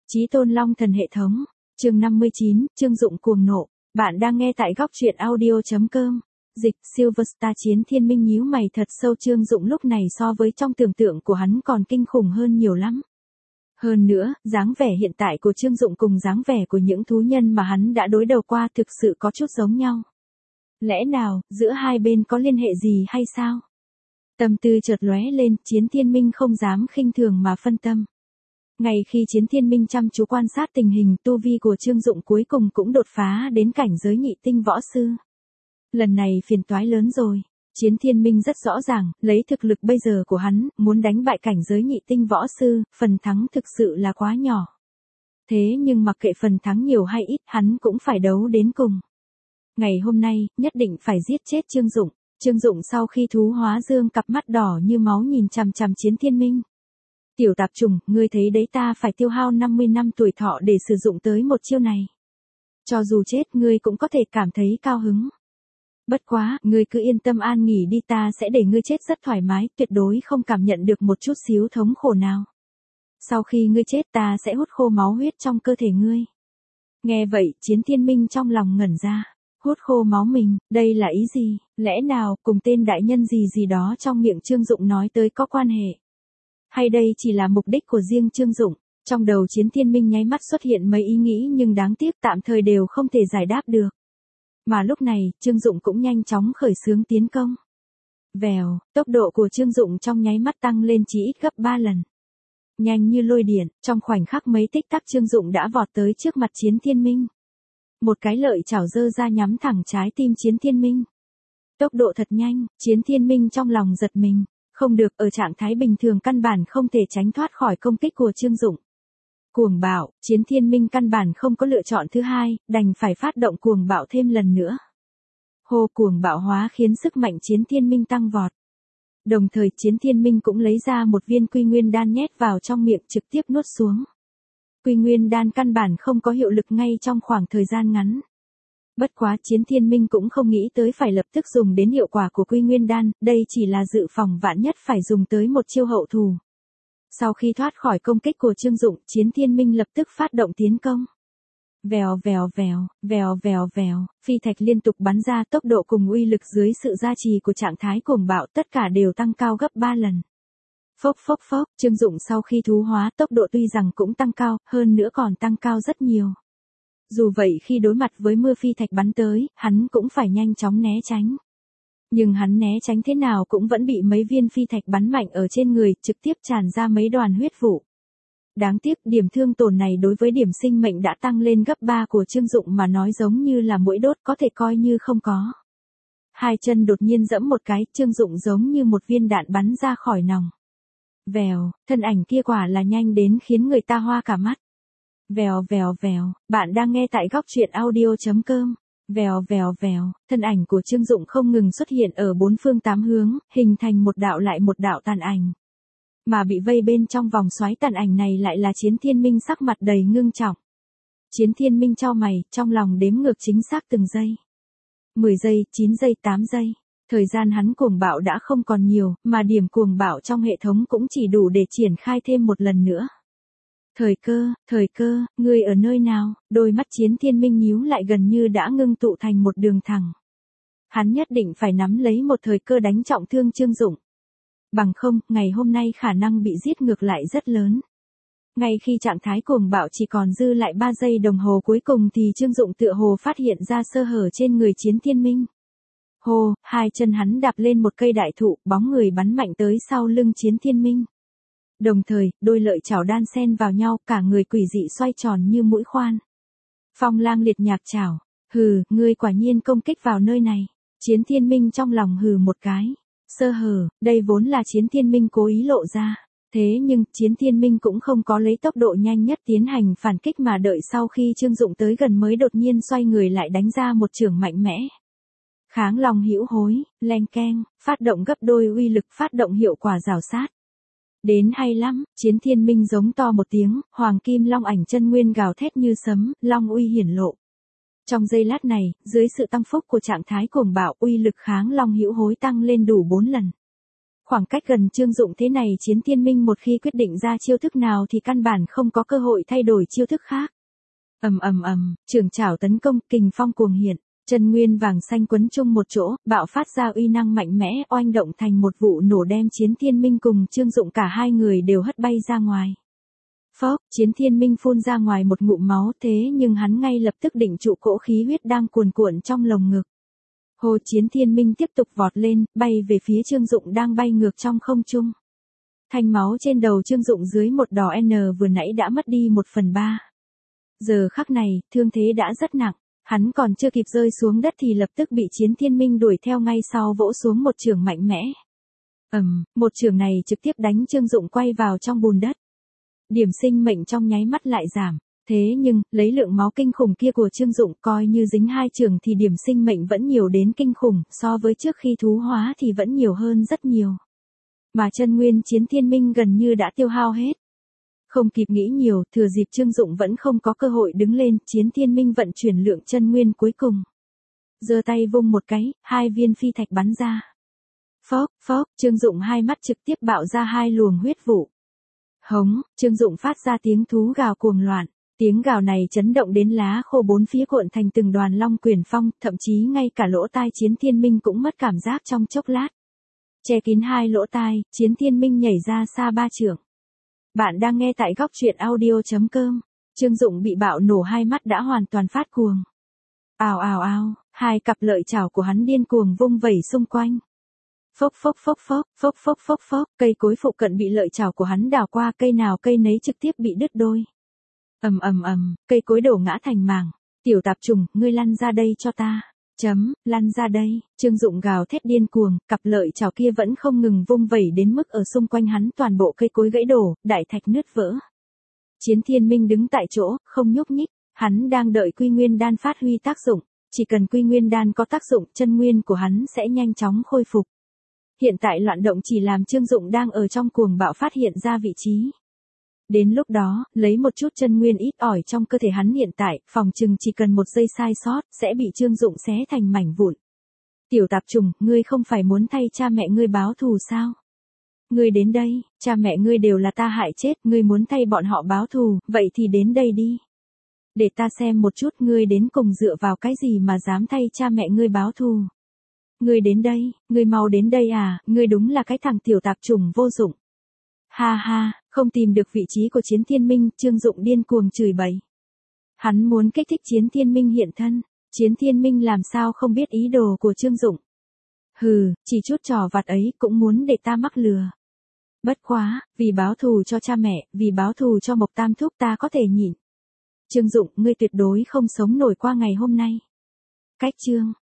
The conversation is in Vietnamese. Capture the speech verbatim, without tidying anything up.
Chí Tôn Long Thần hệ thống, chương năm mươi chín, Trương Dụng cuồng nộ. Bạn đang nghe tại góc truyện audio chấm com. Dịch, Silverstar Chiến Thiên Minh nhíu mày thật sâu. Trương Dụng lúc này so với trong tưởng tượng của hắn còn kinh khủng hơn nhiều lắm. Hơn nữa, dáng vẻ hiện tại của Trương Dụng cùng dáng vẻ của những thú nhân mà hắn đã đối đầu qua thực sự có chút giống nhau. Lẽ nào, giữa hai bên có liên hệ gì hay sao? Tâm tư chợt lóe lên, Chiến Thiên Minh không dám khinh thường mà phân tâm. Ngay khi Chiến Thiên Minh chăm chú quan sát tình hình, tu vi của Trương Dụng cuối cùng cũng đột phá đến cảnh giới nhị tinh võ sư. Lần này phiền toái lớn rồi. Chiến Thiên Minh rất rõ ràng, lấy thực lực bây giờ của hắn, muốn đánh bại cảnh giới nhị tinh võ sư, phần thắng thực sự là quá nhỏ. Thế nhưng mặc kệ phần thắng nhiều hay ít, hắn cũng phải đấu đến cùng. Ngày hôm nay, nhất định phải giết chết Trương Dụng. Trương Dụng sau khi thú hóa dương cặp mắt đỏ như máu nhìn chằm chằm Chiến Thiên Minh. Tiểu tạp trùng, ngươi thấy đấy, ta phải tiêu hao năm mươi năm tuổi thọ để sử dụng tới một chiêu này. Cho dù chết ngươi cũng có thể cảm thấy cao hứng. Bất quá, ngươi cứ yên tâm an nghỉ đi, ta sẽ để ngươi chết rất thoải mái, tuyệt đối không cảm nhận được một chút xíu thống khổ nào. Sau khi ngươi chết ta sẽ hút khô máu huyết trong cơ thể ngươi. Nghe vậy, Chiến Thiên Minh trong lòng ngẩn ra. Hút khô máu mình, đây là ý gì? Lẽ nào, cùng tên đại nhân gì gì đó trong miệng Trương Dụng nói tới có quan hệ? Hay đây chỉ là mục đích của riêng Trương Dụng? Trong đầu Chiến Thiên Minh nháy mắt xuất hiện mấy ý nghĩ nhưng đáng tiếc tạm thời đều không thể giải đáp được. Mà lúc này, Trương Dụng cũng nhanh chóng khởi xướng tiến công. Vèo, tốc độ của Trương Dụng trong nháy mắt tăng lên chỉ ít gấp ba lần. Nhanh như lôi điện, trong khoảnh khắc mấy tích tắc Trương Dụng đã vọt tới trước mặt Chiến Thiên Minh. Một cái lợi chảo giơ ra nhắm thẳng trái tim Chiến Thiên Minh. Tốc độ thật nhanh, Chiến Thiên Minh trong lòng giật mình. Không được, ở trạng thái bình thường căn bản không thể tránh thoát khỏi công kích của Trương Dụng. Cuồng bạo, Chiến Thiên Minh căn bản không có lựa chọn thứ hai, đành phải phát động cuồng bạo thêm lần nữa. Hô, cuồng bạo hóa khiến sức mạnh Chiến Thiên Minh tăng vọt. Đồng thời Chiến Thiên Minh cũng lấy ra một viên quy nguyên đan nhét vào trong miệng trực tiếp nuốt xuống. Quy nguyên đan căn bản không có hiệu lực ngay trong khoảng thời gian ngắn. Bất quá Chiến Thiên Minh cũng không nghĩ tới phải lập tức dùng đến hiệu quả của quy nguyên đan, đây chỉ là dự phòng vạn nhất phải dùng tới một chiêu hậu thù. Sau khi thoát khỏi công kích của Trương Dụng, Chiến Thiên Minh lập tức phát động tiến công. Vèo vèo vèo, vèo vèo vèo, phi thạch liên tục bắn ra, tốc độ cùng uy lực dưới sự gia trì của trạng thái cuồng bạo tất cả đều tăng cao gấp ba lần. Phốc phốc phốc, Trương Dụng sau khi thú hóa tốc độ tuy rằng cũng tăng cao, hơn nữa còn tăng cao rất nhiều. Dù vậy khi đối mặt với mưa phi thạch bắn tới, hắn cũng phải nhanh chóng né tránh. Nhưng hắn né tránh thế nào cũng vẫn bị mấy viên phi thạch bắn mạnh ở trên người, trực tiếp tràn ra mấy đoàn huyết vụ. Đáng tiếc, điểm thương tổn này đối với điểm sinh mệnh đã tăng lên gấp ba của Trương Dụng mà nói giống như là mũi đốt, có thể coi như không có. Hai chân đột nhiên giẫm một cái, Trương Dụng giống như một viên đạn bắn ra khỏi nòng. Vèo, thân ảnh kia quả là nhanh đến khiến người ta hoa cả mắt. Vèo vèo vèo, bạn đang nghe tại góc truyện audio chấm com. Vèo vèo vèo, thân ảnh của Trương Dụng không ngừng xuất hiện ở bốn phương tám hướng, hình thành một đạo lại một đạo tàn ảnh. Mà bị vây bên trong vòng xoáy tàn ảnh này lại là Chiến Thiên Minh sắc mặt đầy ngưng trọng. Chiến Thiên Minh chau mày, trong lòng đếm ngược chính xác từng giây. mười giây, chín giây, tám giây. Thời gian hắn cuồng bạo đã không còn nhiều, mà điểm cuồng bạo trong hệ thống cũng chỉ đủ để triển khai thêm một lần nữa. Thời cơ, thời cơ, ngươi ở nơi nào? Đôi mắt Chiến Thiên Minh nhíu lại gần như đã ngưng tụ thành một đường thẳng. Hắn nhất định phải nắm lấy một thời cơ đánh trọng thương Trương Dụng. Bằng không, ngày hôm nay khả năng bị giết ngược lại rất lớn. Ngay khi trạng thái cuồng bạo chỉ còn dư lại ba giây đồng hồ cuối cùng thì Trương Dụng tựa hồ phát hiện ra sơ hở trên người Chiến Thiên Minh. Hồ, hai chân hắn đạp lên một cây đại thụ, bóng người bắn mạnh tới sau lưng Chiến Thiên Minh. Đồng thời, đôi lợi chảo đan xen vào nhau, cả người quỷ dị xoay tròn như mũi khoan. Phong lang liệt nhạc chảo, hừ, ngươi quả nhiên công kích vào nơi này. Chiến Thiên Minh trong lòng hừ một cái. Sơ hở, đây vốn là Chiến Thiên Minh cố ý lộ ra. Thế nhưng, Chiến Thiên Minh cũng không có lấy tốc độ nhanh nhất tiến hành phản kích mà đợi sau khi Trương Dụng tới gần mới đột nhiên xoay người lại đánh ra một chưởng mạnh mẽ. Kháng Long hữu hối, leng keng, phát động gấp đôi uy lực, phát động hiệu quả rào sát. Đến hay lắm, Chiến Thiên Minh giống to một tiếng, hoàng kim long ảnh chân nguyên gào thét như sấm, long uy hiển lộ. Trong giây lát này, dưới sự tăng phúc của trạng thái cuồng bạo, uy lực kháng long hữu hối tăng lên đủ bốn lần. Khoảng cách gần Trương Dụng thế này Chiến Thiên Minh một khi quyết định ra chiêu thức nào thì căn bản không có cơ hội thay đổi chiêu thức khác. Ầm ầm ầm, trường chảo tấn công, kình phong cuồng hiện, chân nguyên vàng xanh quấn chung một chỗ, bạo phát ra uy năng mạnh mẽ, oanh động thành một vụ nổ đem Chiến Thiên Minh cùng Trương Dụng cả hai người đều hất bay ra ngoài. Phốc, Chiến Thiên Minh phun ra ngoài một ngụm máu, thế nhưng hắn ngay lập tức định trụ cỗ khí huyết đang cuồn cuộn trong lồng ngực. Hồ Chiến Thiên Minh tiếp tục vọt lên, bay về phía Trương Dụng đang bay ngược trong không trung. Thanh máu trên đầu Trương Dụng dưới một đỏ N vừa nãy đã mất đi một phần ba. Giờ khắc này, thương thế đã rất nặng, hắn còn chưa kịp rơi xuống đất thì lập tức bị Chiến Thiên Minh đuổi theo ngay sau vỗ xuống một chưởng mạnh mẽ. Ầm, một chưởng này trực tiếp đánh Trương Dụng quay vào trong bùn đất. Điểm sinh mệnh trong nháy mắt lại giảm. Thế nhưng, lấy lượng máu kinh khủng kia của Trương Dụng coi như dính hai trường thì điểm sinh mệnh vẫn nhiều đến kinh khủng, so với trước khi thú hóa thì vẫn nhiều hơn rất nhiều. Mà chân nguyên Chiến Thiên Minh gần như đã tiêu hao hết. Không kịp nghĩ nhiều, thừa dịp Trương Dụng vẫn không có cơ hội đứng lên, Chiến Thiên Minh vận chuyển lượng chân nguyên cuối cùng. Giơ tay vung một cái, hai viên phi thạch bắn ra. Phốc, phốc, Trương Dụng hai mắt trực tiếp bạo ra hai luồng huyết vụ. Hống, Trương Dụng phát ra tiếng thú gào cuồng loạn. Tiếng gào này chấn động đến lá khô bốn phía cuộn thành từng đoàn long quyển phong, thậm chí ngay cả lỗ tai Chiến Thiên Minh cũng mất cảm giác trong chốc lát. Che kín hai lỗ tai, Chiến Thiên Minh nhảy ra xa ba trượng. Bạn đang nghe tại góc truyện audio chấm com. Trương Dụng bị bạo nổ hai mắt đã hoàn toàn phát cuồng. Ào ào ào, hai cặp lợi chảo của hắn điên cuồng vung vẩy xung quanh. Phốc phốc phốc phốc, phốc phốc phốc phốc, cây cối phụ cận bị lợi chảo của hắn đào qua, cây nào cây nấy trực tiếp bị đứt đôi. Ầm ầm ầm, cây cối đổ ngã thành mảng. Tiểu tạp trùng, ngươi lăn ra đây cho ta. Chấm, lăn ra đây. Trương Dụng gào thét điên cuồng, cặp lợi chảo kia vẫn không ngừng vung vẩy đến mức ở xung quanh hắn toàn bộ cây cối gãy đổ, đại thạch nứt vỡ. Chiến Thiên Minh đứng tại chỗ, không nhúc nhích, hắn đang đợi Quy Nguyên Đan phát huy tác dụng, chỉ cần Quy Nguyên Đan có tác dụng, chân nguyên của hắn sẽ nhanh chóng khôi phục. Hiện tại loạn động chỉ làm Trương Dụng đang ở trong cuồng bạo phát hiện ra vị trí. Đến lúc đó, lấy một chút chân nguyên ít ỏi trong cơ thể hắn hiện tại, phòng chừng chỉ cần một giây sai sót, sẽ bị Trương Dụng xé thành mảnh vụn. Tiểu tạp trùng, ngươi không phải muốn thay cha mẹ ngươi báo thù sao? Ngươi đến đây, cha mẹ ngươi đều là ta hại chết, ngươi muốn thay bọn họ báo thù, vậy thì đến đây đi. Để ta xem một chút ngươi đến cùng dựa vào cái gì mà dám thay cha mẹ ngươi báo thù. Ngươi đến đây, ngươi mau đến đây à, ngươi đúng là cái thằng tiểu tạp trùng vô dụng. Ha ha, không tìm được vị trí của Chiến Thiên Minh, Trương Dụng điên cuồng chửi bậy. Hắn muốn kích thích Chiến Thiên Minh hiện thân, Chiến Thiên Minh làm sao không biết ý đồ của Trương Dụng. Hừ, chỉ chút trò vặt ấy cũng muốn để ta mắc lừa. Bất quá, vì báo thù cho cha mẹ, vì báo thù cho Mộc Tam Thúc ta có thể nhịn. Trương Dụng, ngươi tuyệt đối không sống nổi qua ngày hôm nay. Cách chương